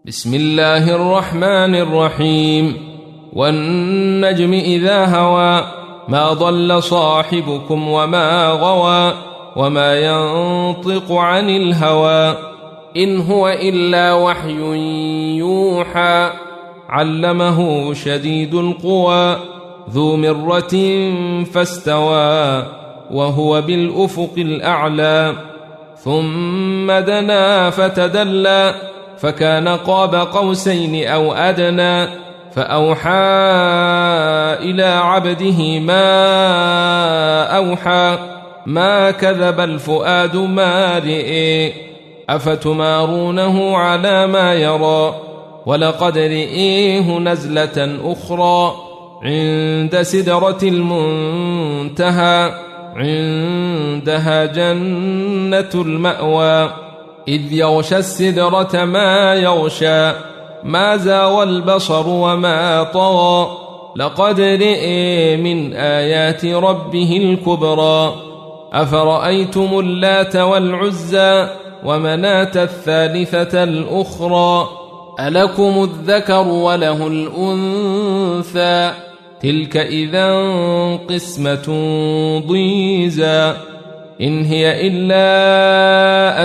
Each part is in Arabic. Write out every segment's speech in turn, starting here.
بسم الله الرحمن الرحيم. والنجم إذا هوى ما ضل صاحبكم وما غوى وما ينطق عن الهوى إن هو إلا وحي يوحى علمه شديد القوى ذو مرة فاستوى وهو بالأفق الأعلى ثم دنا فتدلى فكان قاب قوسين أو أدنى فأوحى إلى عبده ما أوحى ما كذب الفؤاد ما رئي أفتمارونه على ما يرى ولقد رئيه نزلة أخرى عند سدرة المنتهى عندها جنة المأوى إذ يغشى السدرة ما يغشى ما زاغ البصر وما طغى لقد رئي من آيات ربه الكبرى أفرأيتم اللات والعزى ومناة الثالثة الأخرى ألكم الذكر وله الأنثى تلك إذا قسمة ضيزى إن هي إلا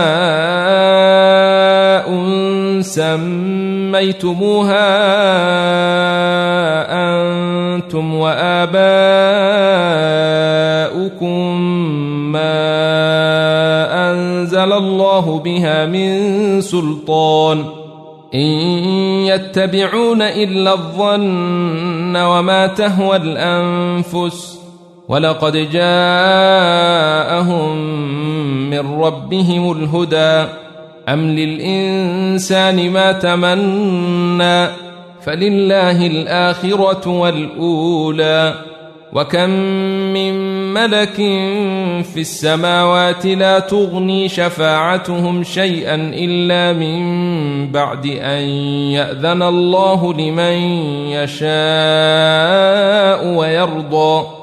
أسماء سميتموها أنتم وآباؤكم ما أنزل الله بها من سلطان إن يتبعون إلا الظن وما تهوى الأنفس ولقد جاءهم من ربهم الهدى أم للإنسان ما تمنى فلله الآخرة والأولى وكم من ملك في السماوات لا تغني شفاعتهم شيئا إلا من بعد أن يأذن الله لمن يشاء ويرضى